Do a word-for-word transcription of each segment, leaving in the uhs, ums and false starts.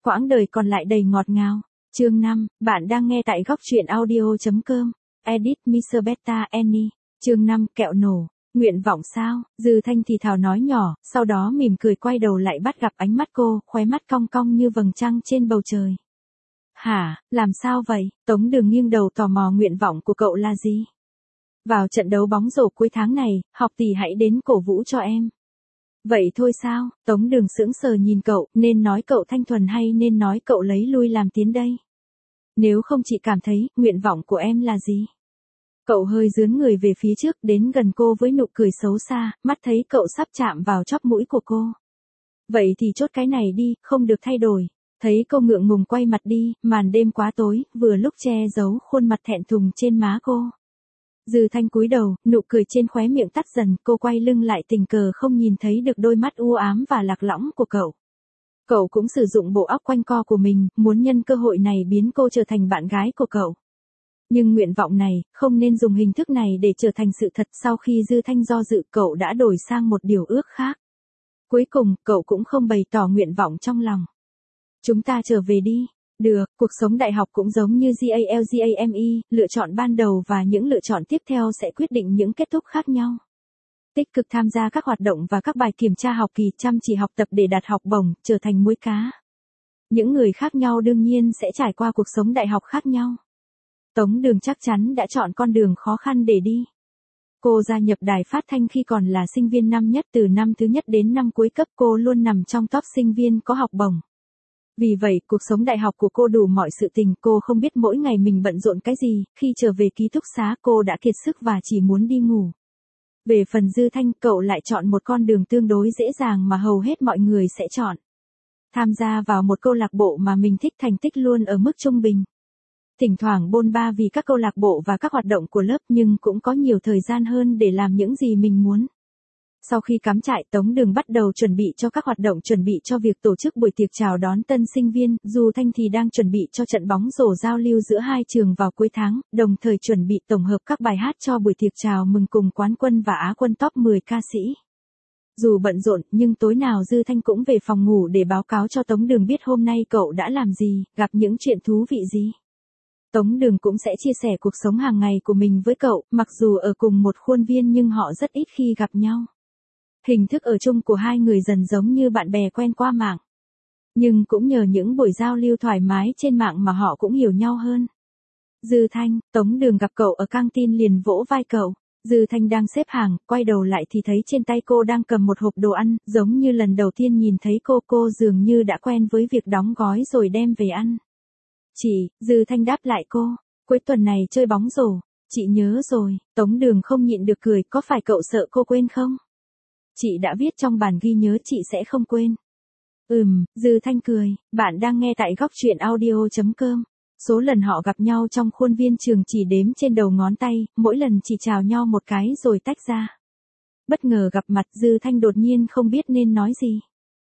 quãng đời còn lại đầy ngọt ngào. Chương năm, bạn đang nghe tại góc truyện audio.com. Edit mít-xơ Beta Annie. Chương năm, kẹo nổ. Nguyện vọng sao? Dư Thanh thì thào nói nhỏ, sau đó mỉm cười quay đầu lại bắt gặp ánh mắt cô, khóe mắt cong cong như vầng trăng trên bầu trời. Hả, làm sao vậy? Tống Đường nghiêng đầu tò mò nguyện vọng của cậu là gì? Vào trận đấu bóng rổ cuối tháng này, học tỷ hãy đến cổ vũ cho em. Vậy thôi sao? Tống Đường sững sờ nhìn cậu, nên nói cậu thanh thuần hay nên nói cậu lấy lui làm tiến đây? Nếu không chị cảm thấy, nguyện vọng của em là gì? Cậu hơi dướn người về phía trước đến gần cô với nụ cười xấu xa, mắt thấy cậu sắp chạm vào chóp mũi của cô. Vậy thì chốt cái này đi, không được thay đổi. Thấy cô ngượng ngùng quay mặt đi, màn đêm quá tối, vừa lúc che giấu khuôn mặt thẹn thùng trên má cô. Dư Thanh cúi đầu, nụ cười trên khóe miệng tắt dần, cô quay lưng lại tình cờ không nhìn thấy được đôi mắt u ám và lạc lõng của cậu. Cậu cũng sử dụng bộ óc quanh co của mình, muốn nhân cơ hội này biến cô trở thành bạn gái của cậu. Nhưng nguyện vọng này, không nên dùng hình thức này để trở thành sự thật. Sau khi Dư Thanh do dự, cậu đã đổi sang một điều ước khác. Cuối cùng, cậu cũng không bày tỏ nguyện vọng trong lòng. Chúng ta trở về đi. Được, cuộc sống đại học cũng giống như GALGAME, lựa chọn ban đầu và những lựa chọn tiếp theo sẽ quyết định những kết thúc khác nhau. Tích cực tham gia các hoạt động và các bài kiểm tra học kỳ, chăm chỉ học tập để đạt học bổng, trở thành muối cá. Những người khác nhau đương nhiên sẽ trải qua cuộc sống đại học khác nhau. Tống Đường chắc chắn đã chọn con đường khó khăn để đi. Cô gia nhập đài phát thanh khi còn là sinh viên năm nhất, từ năm thứ nhất đến năm cuối cấp cô luôn nằm trong top sinh viên có học bổng. Vì vậy, cuộc sống đại học của cô đủ mọi sự tình, cô không biết mỗi ngày mình bận rộn cái gì, khi trở về ký túc xá cô đã kiệt sức và chỉ muốn đi ngủ. Về phần Dư Thanh, cậu lại chọn một con đường tương đối dễ dàng mà hầu hết mọi người sẽ chọn. Tham gia vào một câu lạc bộ mà mình thích, thành tích luôn ở mức trung bình. Thỉnh thoảng bôn ba vì các câu lạc bộ và các hoạt động của lớp nhưng cũng có nhiều thời gian hơn để làm những gì mình muốn. Sau khi cắm trại, Tống Đường bắt đầu chuẩn bị cho các hoạt động, chuẩn bị cho việc tổ chức buổi tiệc chào đón tân sinh viên. Dù Thanh thì đang chuẩn bị cho trận bóng rổ giao lưu giữa hai trường vào cuối tháng, đồng thời chuẩn bị tổng hợp các bài hát cho buổi tiệc chào mừng cùng quán quân và á quân top mười ca sĩ. Dù bận rộn, nhưng tối nào Dư Thanh cũng về phòng ngủ để báo cáo cho Tống Đường biết hôm nay cậu đã làm gì, gặp những chuyện thú vị gì. Tống Đường cũng sẽ chia sẻ cuộc sống hàng ngày của mình với cậu, mặc dù ở cùng một khuôn viên nhưng họ rất ít khi gặp nhau. Hình thức ở chung của hai người dần giống như bạn bè quen qua mạng. Nhưng cũng nhờ những buổi giao lưu thoải mái trên mạng mà họ cũng hiểu nhau hơn. Dư Thanh, Tống Đường gặp cậu ở căng tin liền vỗ vai cậu. Dư Thanh đang xếp hàng, quay đầu lại thì thấy trên tay cô đang cầm một hộp đồ ăn, giống như lần đầu tiên nhìn thấy cô, cô dường như đã quen với việc đóng gói rồi đem về ăn. Chị, Dư Thanh đáp lại cô, cuối tuần này chơi bóng rổ, chị nhớ rồi. Tống Đường không nhịn được cười, có phải cậu sợ cô quên không? Chị đã viết trong bản ghi nhớ chị sẽ không quên. Ừm, Dư Thanh cười, bạn đang nghe tại góc truyện audio.com. Số lần họ gặp nhau trong khuôn viên trường chỉ đếm trên đầu ngón tay, mỗi lần chỉ chào nhau một cái rồi tách ra. Bất ngờ gặp mặt, Dư Thanh đột nhiên không biết nên nói gì.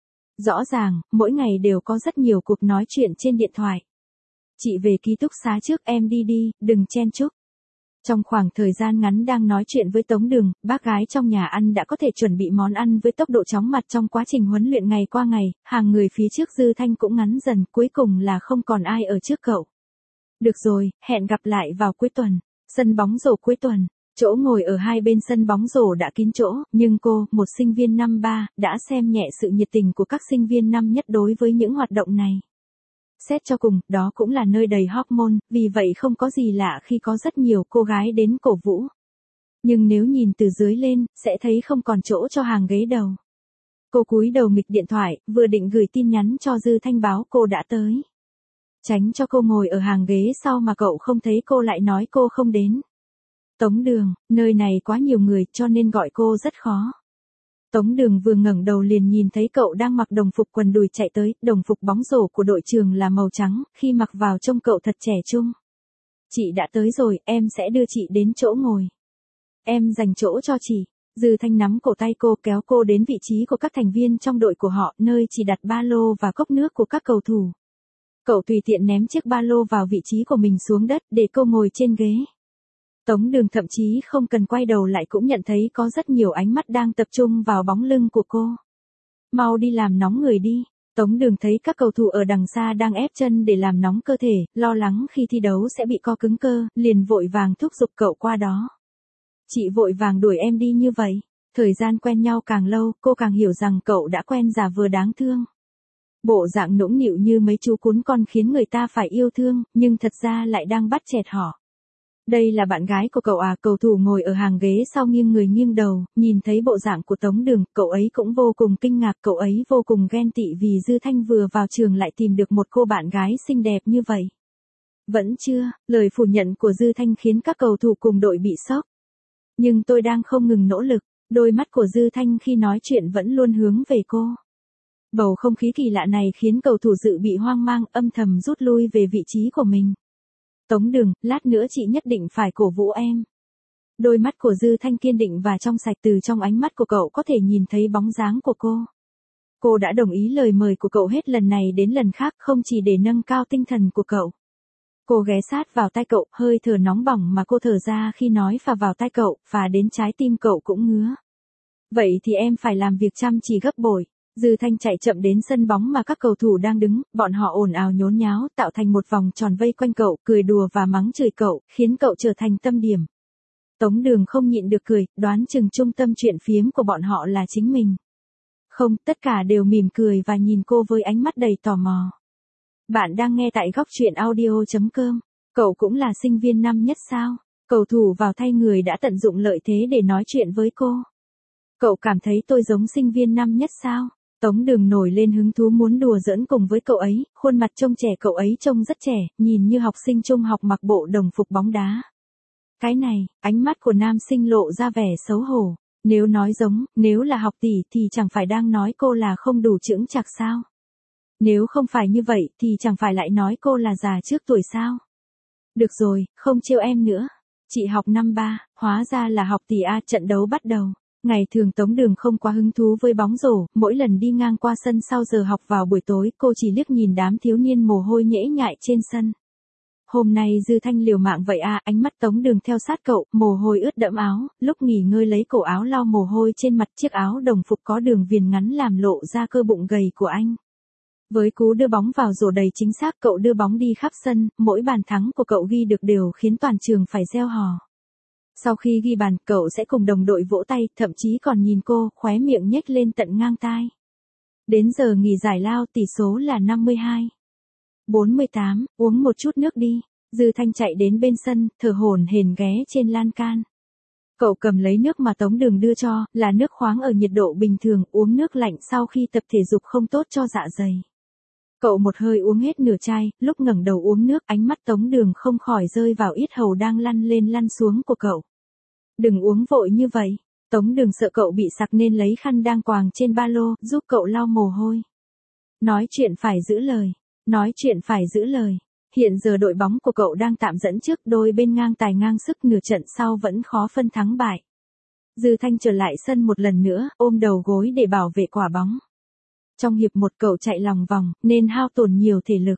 Rõ ràng, mỗi ngày đều có rất nhiều cuộc nói chuyện trên điện thoại. Chị về ký túc xá trước, em đi đi, đừng chen chúc. Trong khoảng thời gian ngắn đang nói chuyện với Tống Đường, bác gái trong nhà ăn đã có thể chuẩn bị món ăn với tốc độ chóng mặt. Trong quá trình huấn luyện ngày qua ngày, hàng người phía trước Dư Thanh cũng ngắn dần, cuối cùng là không còn ai ở trước cậu. Được rồi, hẹn gặp lại vào cuối tuần. Sân bóng rổ cuối tuần. Chỗ ngồi ở hai bên sân bóng rổ đã kín chỗ, nhưng cô, một sinh viên năm ba, đã xem nhẹ sự nhiệt tình của các sinh viên năm nhất đối với những hoạt động này. Xét cho cùng, đó cũng là nơi đầy hormone, vì vậy không có gì lạ khi có rất nhiều cô gái đến cổ vũ. Nhưng nếu nhìn từ dưới lên, sẽ thấy không còn chỗ cho hàng ghế đầu. Cô cúi đầu nghịch điện thoại, vừa định gửi tin nhắn cho Dư Thanh báo cô đã tới. Tránh cho cô ngồi ở hàng ghế sau mà cậu không thấy cô lại nói cô không đến. Tống Đường, nơi này quá nhiều người cho nên gọi cô rất khó. Tống Đường vừa ngẩng đầu liền nhìn thấy cậu đang mặc đồng phục quần đùi chạy tới, đồng phục bóng rổ của đội trường là màu trắng, khi mặc vào trông cậu thật trẻ trung. Chị đã tới rồi, em sẽ đưa chị đến chỗ ngồi. Em dành chỗ cho chị. Dư Thanh nắm cổ tay cô kéo cô đến vị trí của các thành viên trong đội của họ, nơi chỉ đặt ba lô và cốc nước của các cầu thủ. Cậu tùy tiện ném chiếc ba lô vào vị trí của mình xuống đất để cô ngồi trên ghế. Tống Đường thậm chí không cần quay đầu lại cũng nhận thấy có rất nhiều ánh mắt đang tập trung vào bóng lưng của cô. Mau đi làm nóng người đi. Tống Đường thấy các cầu thủ ở đằng xa đang ép chân để làm nóng cơ thể, lo lắng khi thi đấu sẽ bị co cứng cơ, liền vội vàng thúc giục cậu qua đó. Chị vội vàng đuổi em đi như vậy. Thời gian quen nhau càng lâu, cô càng hiểu rằng cậu đã quen giả vờ đáng thương. Bộ dạng nũng nịu như mấy chú cún con khiến người ta phải yêu thương, nhưng thật ra lại đang bắt chẹt họ. Đây là bạn gái của cậu à? Cầu thủ ngồi ở hàng ghế sau nghiêng người nghiêng đầu, nhìn thấy bộ dạng của Tống Đường, cậu ấy cũng vô cùng kinh ngạc, cậu ấy vô cùng ghen tị vì Dư Thanh vừa vào trường lại tìm được một cô bạn gái xinh đẹp như vậy. Vẫn chưa, lời phủ nhận của Dư Thanh khiến các cầu thủ cùng đội bị sốc. Nhưng tôi đang không ngừng nỗ lực, đôi mắt của Dư Thanh khi nói chuyện vẫn luôn hướng về cô. Bầu không khí kỳ lạ này khiến cầu thủ dự bị hoang mang, âm thầm rút lui về vị trí của mình. Tống Đường, lát nữa chị nhất định phải cổ vũ em. Đôi mắt của Dư Thanh kiên định và trong sạch, từ trong ánh mắt của cậu có thể nhìn thấy bóng dáng của cô. Cô đã đồng ý lời mời của cậu hết lần này đến lần khác, không chỉ để nâng cao tinh thần của cậu. Cô ghé sát vào tai cậu, hơi thở nóng bỏng mà cô thở ra khi nói phà vào tai cậu, và đến trái tim cậu cũng ngứa. Vậy thì em phải làm việc chăm chỉ gấp bội. Dư Thanh chạy chậm đến sân bóng mà các cầu thủ đang đứng, bọn họ ồn ào nhốn nháo, tạo thành một vòng tròn vây quanh cậu, cười đùa và mắng chửi cậu, khiến cậu trở thành tâm điểm. Tống Đường không nhịn được cười, đoán chừng trung tâm chuyện phiếm của bọn họ là chính mình. Không, tất cả đều mỉm cười và nhìn cô với ánh mắt đầy tò mò. Bạn đang nghe tại góc truyện audio chấm com. Cậu cũng là sinh viên năm nhất sao? Cầu thủ vào thay người đã tận dụng lợi thế để nói chuyện với cô. Cậu cảm thấy tôi giống sinh viên năm nhất sao? Tống Đường nổi lên hứng thú muốn đùa giỡn cùng với cậu ấy, khuôn mặt trông trẻ, cậu ấy trông rất trẻ, nhìn như học sinh trung học mặc bộ đồng phục bóng đá. Cái này, ánh mắt của nam sinh lộ ra vẻ xấu hổ. Nếu nói giống, nếu là học tỷ thì chẳng phải đang nói cô là không đủ chững chạc sao? Nếu không phải như vậy thì chẳng phải lại nói cô là già trước tuổi sao? Được rồi, không trêu em nữa. Chị học năm ba, hóa ra là học tỷ a. Trận đấu bắt đầu. Ngày thường Tống Đường không quá hứng thú với bóng rổ, mỗi lần đi ngang qua sân sau giờ học vào buổi tối, cô chỉ liếc nhìn đám thiếu niên mồ hôi nhễ nhại trên sân. Hôm nay Dư Thanh liều mạng vậy à? Ánh mắt Tống Đường theo sát cậu, mồ hôi ướt đẫm áo, lúc nghỉ ngơi lấy cổ áo lau mồ hôi trên mặt, chiếc áo đồng phục có đường viền ngắn làm lộ ra cơ bụng gầy của anh. Với cú đưa bóng vào rổ đầy chính xác, cậu đưa bóng đi khắp sân, mỗi bàn thắng của cậu ghi được đều khiến toàn trường phải reo hò. Sau khi ghi bàn, cậu sẽ cùng đồng đội vỗ tay, thậm chí còn nhìn cô, khóe miệng nhếch lên tận ngang tai. Đến giờ nghỉ giải lao, tỷ số là năm mươi hai. bốn mươi tám, uống một chút nước đi. Dư Thanh chạy đến bên sân, thở hổn hển ghé trên lan can. Cậu cầm lấy nước mà Tống Đường đưa cho, là nước khoáng ở nhiệt độ bình thường, uống nước lạnh sau khi tập thể dục không tốt cho dạ dày. Cậu một hơi uống hết nửa chai, lúc ngẩng đầu uống nước, ánh mắt Tống Đường không khỏi rơi vào yết hầu đang lăn lên lăn xuống của cậu. Đừng uống vội như vậy. Tống Đường sợ cậu bị sặc nên lấy khăn đang quàng trên ba lô, giúp cậu lau mồ hôi. Nói chuyện phải giữ lời. Nói chuyện phải giữ lời. Hiện giờ đội bóng của cậu đang tạm dẫn trước, đôi bên ngang tài ngang sức, nửa trận sau vẫn khó phân thắng bại. Dư Thanh trở lại sân một lần nữa, ôm đầu gối để bảo vệ quả bóng. Trong hiệp một cậu chạy lòng vòng, nên hao tổn nhiều thể lực.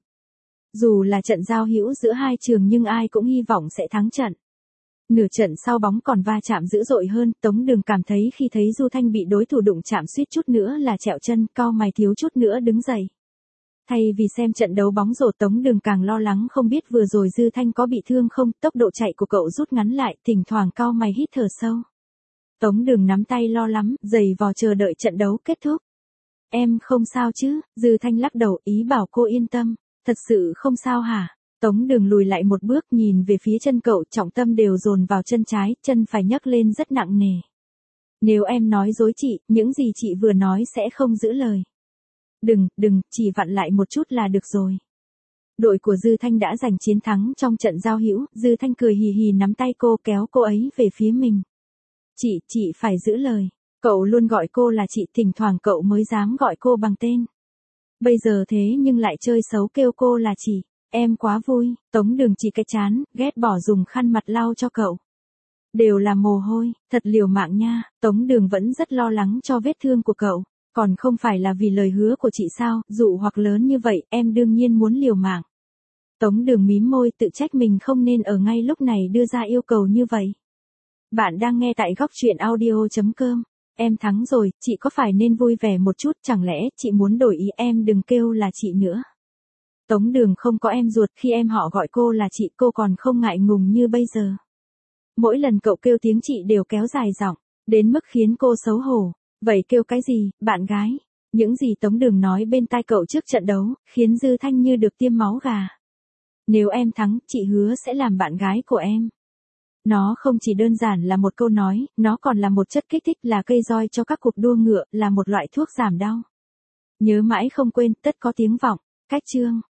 Dù là trận giao hữu giữa hai trường nhưng ai cũng hy vọng sẽ thắng trận. Nửa trận sau bóng còn va chạm dữ dội hơn, Tống Đường cảm thấy khi thấy Du Thanh bị đối thủ đụng chạm suýt chút nữa là trẹo chân, cau mày thiếu chút nữa đứng dậy. Thay vì xem trận đấu bóng rổ, Tống Đường càng lo lắng không biết vừa rồi Dư Thanh có bị thương không, tốc độ chạy của cậu rút ngắn lại, thỉnh thoảng cau mày hít thở sâu. Tống Đường nắm tay lo lắm, giày vò chờ đợi trận đấu kết thúc. Em không sao chứ? Dư Thanh lắc đầu, ý bảo cô yên tâm. Thật sự không sao hả? Tống Đường lùi lại một bước, nhìn về phía chân cậu, trọng tâm đều dồn vào chân trái, chân phải nhấc lên rất nặng nề. Nếu em nói dối chị, những gì chị vừa nói sẽ không giữ lời. Đừng, đừng, chỉ vặn lại một chút là được rồi. Đội của Dư Thanh đã giành chiến thắng trong trận giao hữu, Dư Thanh cười hì hì nắm tay cô, kéo cô ấy về phía mình. Chị, chị phải giữ lời. Cậu luôn gọi cô là chị, thỉnh thoảng cậu mới dám gọi cô bằng tên. Bây giờ thế nhưng lại chơi xấu kêu cô là chị. Em quá vui. Tống Đường chỉ cái chán, ghét bỏ dùng khăn mặt lau cho cậu. Đều là mồ hôi, thật liều mạng nha. Tống Đường vẫn rất lo lắng cho vết thương của cậu. Còn không phải là vì lời hứa của chị sao, dụ hoặc lớn như vậy, em đương nhiên muốn liều mạng. Tống Đường mím môi, tự trách mình không nên ở ngay lúc này đưa ra yêu cầu như vậy. Bạn đang nghe tại góc truyện audio chấm com. Em thắng rồi, chị có phải nên vui vẻ một chút, chẳng lẽ chị muốn đổi ý em đừng kêu là chị nữa. Tống Đường không có em ruột, khi em họ gọi cô là chị cô còn không ngại ngùng như bây giờ. Mỗi lần cậu kêu tiếng chị đều kéo dài giọng, đến mức khiến cô xấu hổ. Vậy kêu cái gì, bạn gái? Những gì Tống Đường nói bên tai cậu trước trận đấu, khiến Dư Thanh như được tiêm máu gà. Nếu em thắng, chị hứa sẽ làm bạn gái của em. Nó không chỉ đơn giản là một câu nói, nó còn là một chất kích thích, là cây roi cho các cuộc đua ngựa, là một loại thuốc giảm đau. Nhớ mãi không quên, tất có tiếng vọng. Cách chương